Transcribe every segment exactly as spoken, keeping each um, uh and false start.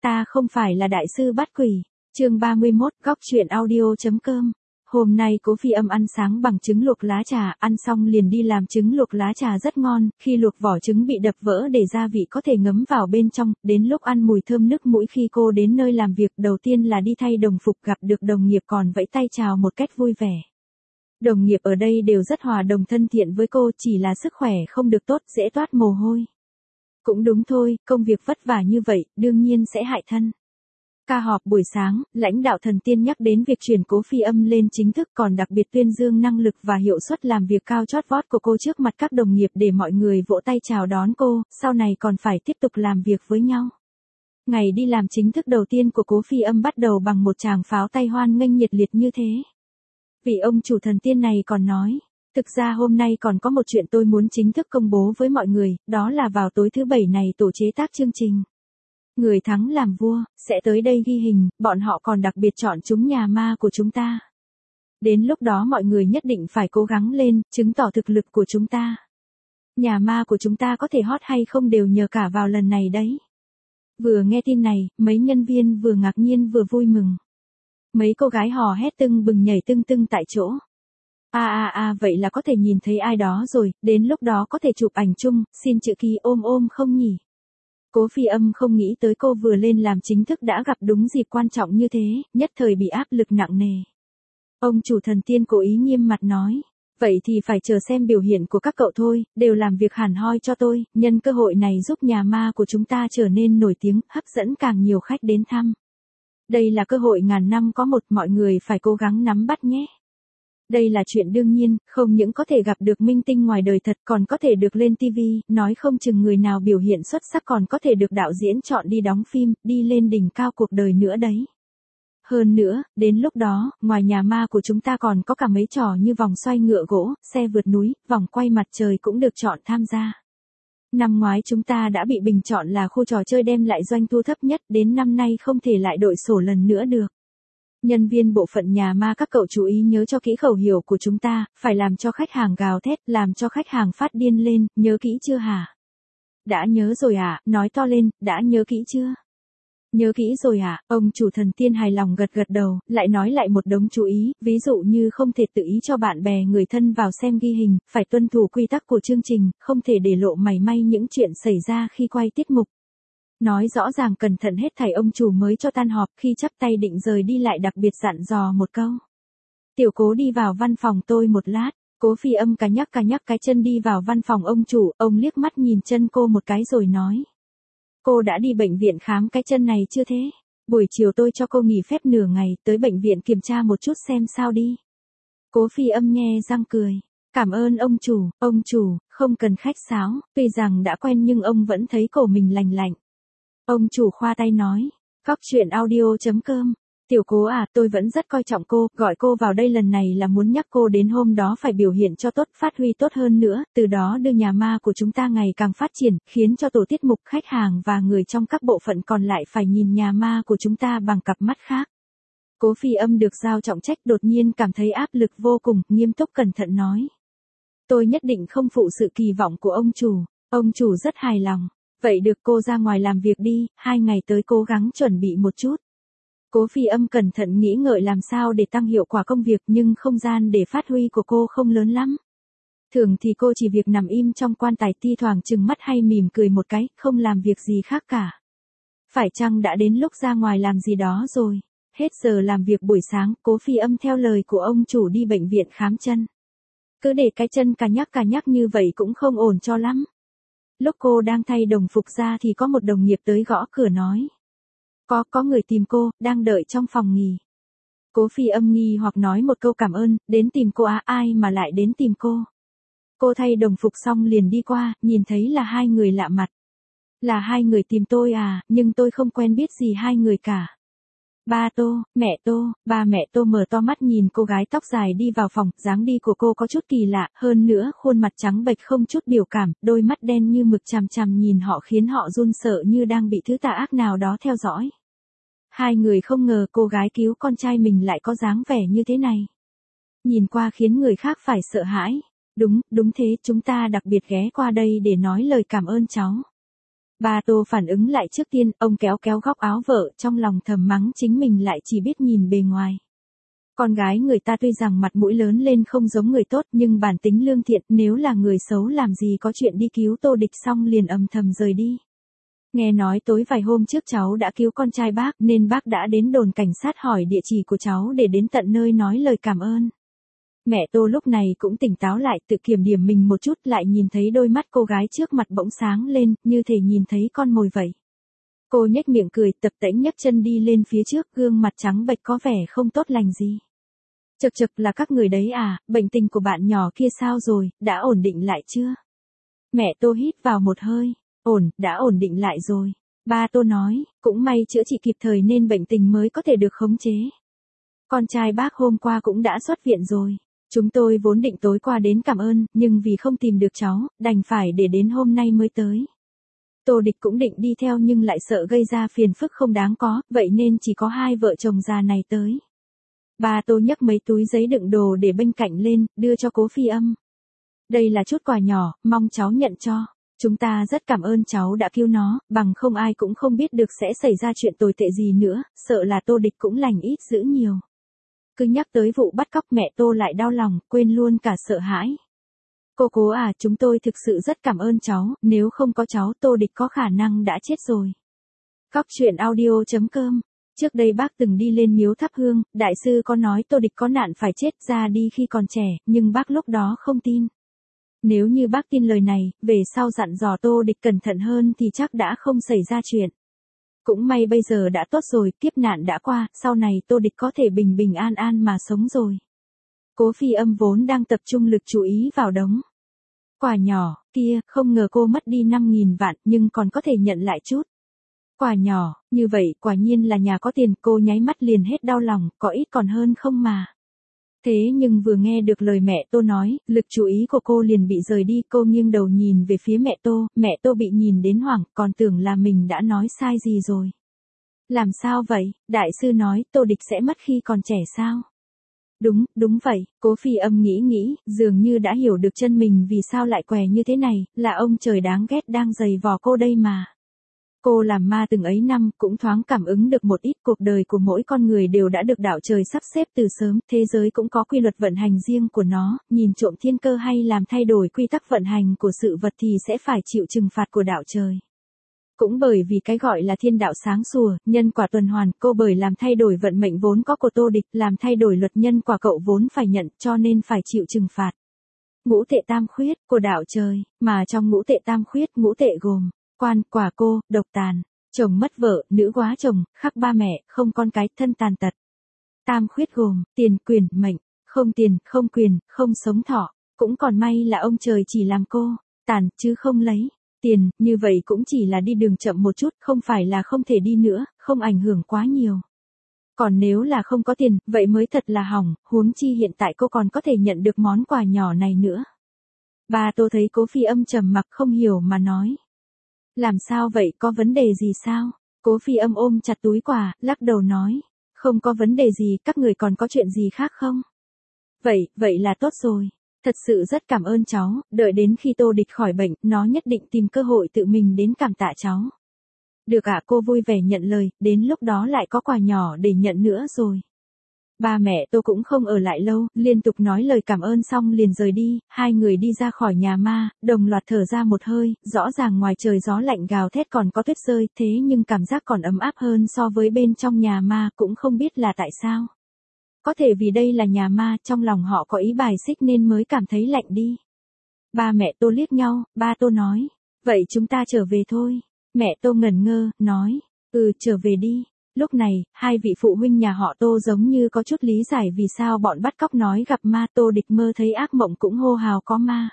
ta không phải là đại sư bắt quỷ. Chương ba mươi mốt, góc truyện audio.com. Hôm nay Cố Phi Âm ăn sáng bằng trứng luộc lá trà, ăn xong liền đi làm trứng luộc lá trà rất ngon, khi luộc vỏ trứng bị đập vỡ để gia vị có thể ngấm vào bên trong, đến lúc ăn mùi thơm nức mũi. Khi cô đến nơi làm việc đầu tiên là đi thay đồng phục, gặp được đồng nghiệp còn vẫy tay chào một cách vui vẻ. Đồng nghiệp ở đây đều rất hòa đồng thân thiện với cô, chỉ là sức khỏe không được tốt, dễ toát mồ hôi. Cũng đúng thôi, công việc vất vả như vậy, đương nhiên sẽ hại thân. Ca họp buổi sáng, lãnh đạo Thần Tiên nhắc đến việc chuyển Cố Phi Âm lên chính thức, còn đặc biệt tuyên dương năng lực và hiệu suất làm việc cao chót vót của cô trước mặt các đồng nghiệp để mọi người vỗ tay chào đón cô, sau này còn phải tiếp tục làm việc với nhau. Ngày đi làm chính thức đầu tiên của Cố Phi Âm bắt đầu bằng một tràng pháo tay hoan nghênh nhiệt liệt như thế. Vị ông chủ Thần Tiên này còn nói, thực ra hôm nay còn có một chuyện tôi muốn chính thức công bố với mọi người, đó là vào tối thứ bảy này tổ chế tác chương trình Người thắng làm vua sẽ tới đây ghi hình, bọn họ còn đặc biệt chọn chúng nhà ma của chúng ta. Đến lúc đó mọi người nhất định phải cố gắng lên, chứng tỏ thực lực của chúng ta. Nhà ma của chúng ta có thể hot hay không đều nhờ cả vào lần này đấy. Vừa nghe tin này, mấy nhân viên vừa ngạc nhiên vừa vui mừng. Mấy cô gái hò hét tưng bừng nhảy tưng tưng tại chỗ. À à à vậy là có thể nhìn thấy ai đó rồi, đến lúc đó có thể chụp ảnh chung, xin chữ ký ôm ôm không nhỉ? Cố Phi Âm không nghĩ tới cô vừa lên làm chính thức đã gặp đúng dịp quan trọng như thế, nhất thời bị áp lực nặng nề. Ông chủ Thần Tiên cố ý nghiêm mặt nói, vậy thì phải chờ xem biểu hiện của các cậu thôi, đều làm việc hẳn hoi cho tôi, nhân cơ hội này giúp nhà ma của chúng ta trở nên nổi tiếng, hấp dẫn càng nhiều khách đến thăm. Đây là cơ hội ngàn năm có một, mọi người phải cố gắng nắm bắt nhé. Đây là chuyện đương nhiên, không những có thể gặp được minh tinh ngoài đời thật, còn có thể được lên ti vi, nói không chừng người nào biểu hiện xuất sắc còn có thể được đạo diễn chọn đi đóng phim, đi lên đỉnh cao cuộc đời nữa đấy. Hơn nữa, đến lúc đó, ngoài nhà ma của chúng ta còn có cả mấy trò như vòng xoay ngựa gỗ, xe vượt núi, vòng quay mặt trời cũng được chọn tham gia. Năm ngoái chúng ta đã bị bình chọn là khu trò chơi đem lại doanh thu thấp nhất, đến năm nay không thể lại đội sổ lần nữa được. Nhân viên bộ phận nhà ma các cậu chú ý nhớ cho kỹ khẩu hiệu của chúng ta, phải làm cho khách hàng gào thét, làm cho khách hàng phát điên lên, nhớ kỹ chưa hả? Đã nhớ rồi à, nói to lên, đã nhớ kỹ chưa? Nhớ kỹ rồi à, ông chủ Thần Tiên hài lòng gật gật đầu, lại nói lại một đống chú ý, ví dụ như không thể tự ý cho bạn bè người thân vào xem ghi hình, phải tuân thủ quy tắc của chương trình, không thể để lộ mảy may những chuyện xảy ra khi quay tiết mục. Nói rõ ràng cẩn thận hết thảy. Ông chủ mới cho tan họp, khi chắp tay định rời đi lại đặc biệt dặn dò một câu. Tiểu Cố đi vào văn phòng tôi một lát. Cố Phi Âm cà nhắc cà nhắc cái chân đi vào văn phòng ông chủ, ông liếc mắt nhìn chân cô một cái rồi nói. Cô đã đi bệnh viện khám cái chân này chưa thế? Buổi chiều tôi cho cô nghỉ phép nửa ngày, tới bệnh viện kiểm tra một chút xem sao đi. Cố Phi Âm nhe răng cười. Cảm ơn ông chủ, ông chủ, không cần khách sáo, tuy rằng đã quen nhưng ông vẫn thấy cổ mình lành lạnh. Ông chủ khoa tay nói, góc truyện audio.com, Tiểu Cố à, tôi vẫn rất coi trọng cô, gọi cô vào đây lần này là muốn nhắc cô đến hôm đó phải biểu hiện cho tốt, phát huy tốt hơn nữa, từ đó đưa nhà ma của chúng ta ngày càng phát triển, khiến cho tổ tiết mục, khách hàng và người trong các bộ phận còn lại phải nhìn nhà ma của chúng ta bằng cặp mắt khác. Cố Phi Âm được giao trọng trách đột nhiên cảm thấy áp lực vô cùng, nghiêm túc cẩn thận nói. Tôi nhất định không phụ sự kỳ vọng của ông chủ, ông chủ rất hài lòng. Vậy được, cô ra ngoài làm việc đi, hai ngày tới cố gắng chuẩn bị một chút. Cố Phi Âm cẩn thận nghĩ ngợi làm sao để tăng hiệu quả công việc, nhưng không gian để phát huy của cô không lớn lắm. Thường thì cô chỉ việc nằm im trong quan tài, thi thoảng trừng mắt hay mỉm cười một cái, không làm việc gì khác cả. Phải chăng đã đến lúc ra ngoài làm gì đó rồi? Hết giờ làm việc buổi sáng, Cố Phi Âm theo lời của ông chủ đi bệnh viện khám chân. Cứ để cái chân cà nhắc cà nhắc như vậy cũng không ổn cho lắm. Lúc cô đang thay đồng phục ra thì có một đồng nghiệp tới gõ cửa nói. Có, có người tìm cô, đang đợi trong phòng nghỉ. Cố Phi Âm nghi hoặc nói một câu cảm ơn, đến tìm cô á, ai mà lại đến tìm cô. Cô thay đồng phục xong liền đi qua, nhìn thấy là hai người lạ mặt. Là hai người tìm tôi à, nhưng tôi không quen biết gì hai người cả. Ba Tô, mẹ Tô, ba mẹ Tô mở to mắt nhìn cô gái tóc dài đi vào phòng, dáng đi của cô có chút kỳ lạ, hơn nữa khuôn mặt trắng bệch không chút biểu cảm, đôi mắt đen như mực chằm chằm nhìn họ khiến họ run sợ như đang bị thứ tà ác nào đó theo dõi. Hai người không ngờ cô gái cứu con trai mình lại có dáng vẻ như thế này. Nhìn qua khiến người khác phải sợ hãi. Đúng, đúng thế, chúng ta đặc biệt ghé qua đây để nói lời cảm ơn cháu. Ba Tô phản ứng lại trước tiên, ông kéo kéo góc áo vợ, trong lòng thầm mắng chính mình lại chỉ biết nhìn bề ngoài. Con gái người ta tuy rằng mặt mũi lớn lên không giống người tốt nhưng bản tính lương thiện, nếu là người xấu làm gì có chuyện đi cứu Tô Địch xong liền âm thầm rời đi. Nghe nói tối vài hôm trước cháu đã cứu con trai bác nên bác đã đến đồn cảnh sát hỏi địa chỉ của cháu để đến tận nơi nói lời cảm ơn. Mẹ Tô lúc này cũng tỉnh táo lại, tự kiểm điểm mình một chút, lại nhìn thấy đôi mắt cô gái trước mặt bỗng sáng lên, như thể nhìn thấy con mồi vậy. Cô nhếch miệng cười, tập tễnh nhấc chân đi lên phía trước, gương mặt trắng bệch có vẻ không tốt lành gì. Chực chực, là các người đấy à, bệnh tình của bạn nhỏ kia sao rồi, đã ổn định lại chưa? Mẹ Tô hít vào một hơi, ổn, đã ổn định lại rồi. Ba Tô nói, cũng may chữa trị kịp thời nên bệnh tình mới có thể được khống chế. Con trai bác hôm qua cũng đã xuất viện rồi. Chúng tôi vốn định tối qua đến cảm ơn, nhưng vì không tìm được cháu, đành phải để đến hôm nay mới tới. Tô Địch cũng định đi theo nhưng lại sợ gây ra phiền phức không đáng có, vậy nên chỉ có hai vợ chồng già này tới. Ba Tô nhấc mấy túi giấy đựng đồ để bên cạnh lên, đưa cho Cố Phi Âm. Đây là chút quà nhỏ, mong cháu nhận cho. Chúng ta rất cảm ơn cháu đã cứu nó, bằng không ai cũng không biết được sẽ xảy ra chuyện tồi tệ gì nữa, sợ là Tô Địch cũng lành ít dữ nhiều. Cứ nhắc tới vụ bắt cóc mẹ Tô lại đau lòng, quên luôn cả sợ hãi. Cô Cố à, chúng tôi thực sự rất cảm ơn cháu, nếu không có cháu Tô Địch có khả năng đã chết rồi. Cóc truyện audio chấm com. Trước đây bác từng đi lên miếu thắp hương, đại sư có nói Tô Địch có nạn phải chết ra đi khi còn trẻ, nhưng bác lúc đó không tin. Nếu như bác tin lời này, về sau dặn dò Tô Địch cẩn thận hơn thì chắc đã không xảy ra chuyện. Cũng may bây giờ đã tốt rồi, kiếp nạn đã qua, sau này Tô Địch có thể bình bình an an mà sống rồi. Cố Phi Âm vốn đang tập trung lực chú ý vào đống quà nhỏ kia, không ngờ cô mất đi năm nghìn vạn nhưng còn có thể nhận lại chút. Quà nhỏ, như vậy quả nhiên là nhà có tiền, cô nháy mắt liền hết đau lòng, có ít còn hơn không mà. Thế nhưng vừa nghe được lời mẹ Tô nói, lực chú ý của cô liền bị rời đi, cô nghiêng đầu nhìn về phía mẹ Tô, mẹ Tô bị nhìn đến hoảng, còn tưởng là mình đã nói sai gì rồi. Làm sao vậy, đại sư nói Tô Địch sẽ mất khi còn trẻ sao? Đúng, đúng vậy, Cố Phi Âm nghĩ nghĩ, dường như đã hiểu được chân mình vì sao lại què như thế này, là ông trời đáng ghét đang giày vò cô đây mà. Cô làm ma từng ấy năm, cũng thoáng cảm ứng được một ít, cuộc đời của mỗi con người đều đã được đạo trời sắp xếp từ sớm, thế giới cũng có quy luật vận hành riêng của nó, nhìn trộm thiên cơ hay làm thay đổi quy tắc vận hành của sự vật thì sẽ phải chịu trừng phạt của đạo trời. Cũng bởi vì cái gọi là thiên đạo sáng sủa, nhân quả tuần hoàn, cô bởi làm thay đổi vận mệnh vốn có của Tô Địch, làm thay đổi luật nhân quả cậu vốn phải nhận, cho nên phải chịu trừng phạt. Ngũ tệ tam khuyết của đạo trời, mà trong ngũ tệ tam khuyết, ngũ tệ gồm quan, quả cô, độc tàn, chồng mất vợ, nữ quá chồng, khắc ba mẹ, không con cái, thân tàn tật. Tam khuyết gồm tiền, quyền, mệnh, không tiền, không quyền, không sống thọ. Cũng còn may là ông trời chỉ làm cô tàn chứ không lấy tiền, như vậy cũng chỉ là đi đường chậm một chút, không phải là không thể đi nữa, không ảnh hưởng quá nhiều. Còn nếu là không có tiền, vậy mới thật là hỏng, huống chi hiện tại cô còn có thể nhận được món quà nhỏ này nữa. Bà Tô thấy Cố Phi Âm trầm mặc không hiểu mà nói. Làm sao vậy, có vấn đề gì sao? Cố Phi Âm ôm chặt túi quà, lắc đầu nói. Không có vấn đề gì, các người còn có chuyện gì khác không? Vậy, vậy là tốt rồi. Thật sự rất cảm ơn cháu, đợi đến khi Tô Địch khỏi bệnh, nó nhất định tìm cơ hội tự mình đến cảm tạ cháu. Được ạ, cô vui vẻ nhận lời, đến lúc đó lại có quà nhỏ để nhận nữa rồi. Ba mẹ Tô cũng không ở lại lâu, liên tục nói lời cảm ơn xong liền rời đi, hai người đi ra khỏi nhà ma, đồng loạt thở ra một hơi, rõ ràng ngoài trời gió lạnh gào thét còn có tuyết rơi, thế nhưng cảm giác còn ấm áp hơn so với bên trong nhà ma, cũng không biết là tại sao. Có thể vì đây là nhà ma, trong lòng họ có ý bài xích nên mới cảm thấy lạnh đi. Ba mẹ Tô liếc nhau, ba Tô nói, vậy chúng ta trở về thôi. Mẹ Tô ngẩn ngơ, nói, ừ trở về đi. Lúc này, hai vị phụ huynh nhà họ Tô giống như có chút lý giải vì sao bọn bắt cóc nói gặp ma. Tô Địch mơ thấy ác mộng cũng hô hào có ma.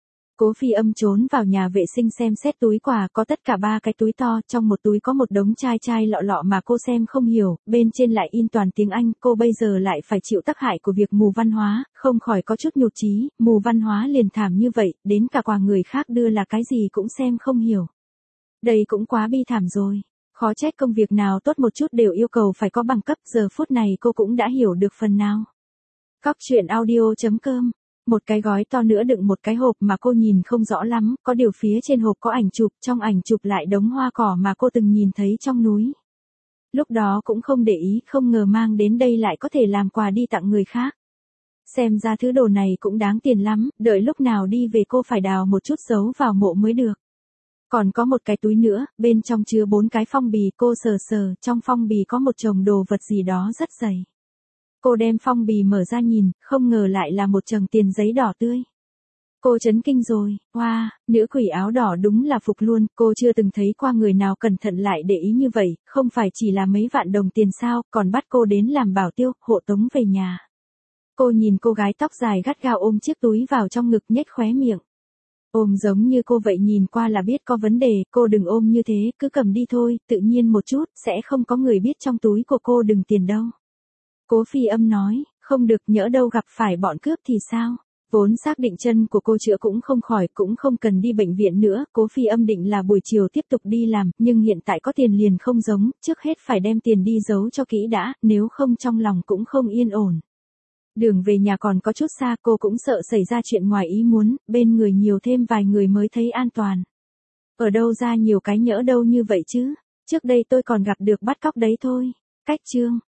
Cố Phi Âm trốn vào nhà vệ sinh xem xét túi quà, có tất cả ba cái túi to, trong một túi có một đống chai chai lọ lọ mà cô xem không hiểu, bên trên lại in toàn tiếng Anh, cô bây giờ lại phải chịu tác hại của việc mù văn hóa, không khỏi có chút nhụt chí, mù văn hóa liền thảm như vậy, đến cả quà người khác đưa là cái gì cũng xem không hiểu. Đây cũng quá bi thảm rồi. Khó trách công việc nào tốt một chút đều yêu cầu phải có bằng cấp, giờ phút này cô cũng đã hiểu được phần nào. Cóc truyện audio chấm com Một cái gói to nữa đựng một cái hộp mà cô nhìn không rõ lắm, có điều phía trên hộp có ảnh chụp, trong ảnh chụp lại đống hoa cỏ mà cô từng nhìn thấy trong núi. Lúc đó cũng không để ý, không ngờ mang đến đây lại có thể làm quà đi tặng người khác. Xem ra thứ đồ này cũng đáng tiền lắm, đợi lúc nào đi về cô phải đào một chút giấu vào mộ mới được. Còn có một cái túi nữa, bên trong chứa bốn cái phong bì, cô sờ sờ, trong phong bì có một chồng đồ vật gì đó rất dày. Cô đem phong bì mở ra nhìn, không ngờ lại là một chồng tiền giấy đỏ tươi. Cô chấn kinh rồi, wow, nữ quỷ áo đỏ đúng là phục luôn, cô chưa từng thấy qua người nào cẩn thận lại để ý như vậy, không phải chỉ là mấy vạn đồng tiền sao, còn bắt cô đến làm bảo tiêu, hộ tống về nhà. Cô nhìn cô gái tóc dài gắt gao ôm chiếc túi vào trong ngực nhếch khóe miệng. Ôm giống như cô vậy nhìn qua là biết có vấn đề, cô đừng ôm như thế, cứ cầm đi thôi, tự nhiên một chút, sẽ không có người biết trong túi của cô đừng tiền đâu. Cố Phi Âm nói, không được, nhỡ đâu gặp phải bọn cướp thì sao? Vốn xác định chân của cô chữa cũng không khỏi, cũng không cần đi bệnh viện nữa, Cố Phi Âm định là buổi chiều tiếp tục đi làm, nhưng hiện tại có tiền liền không giống, trước hết phải đem tiền đi giấu cho kỹ đã, nếu không trong lòng cũng không yên ổn. Đường về nhà còn có chút xa, cô cũng sợ xảy ra chuyện ngoài ý muốn, bên người nhiều thêm vài người mới thấy an toàn. Ở đâu ra nhiều cái nhỡ đâu như vậy chứ, trước đây tôi còn gặp được bắt cóc đấy thôi. Cách chương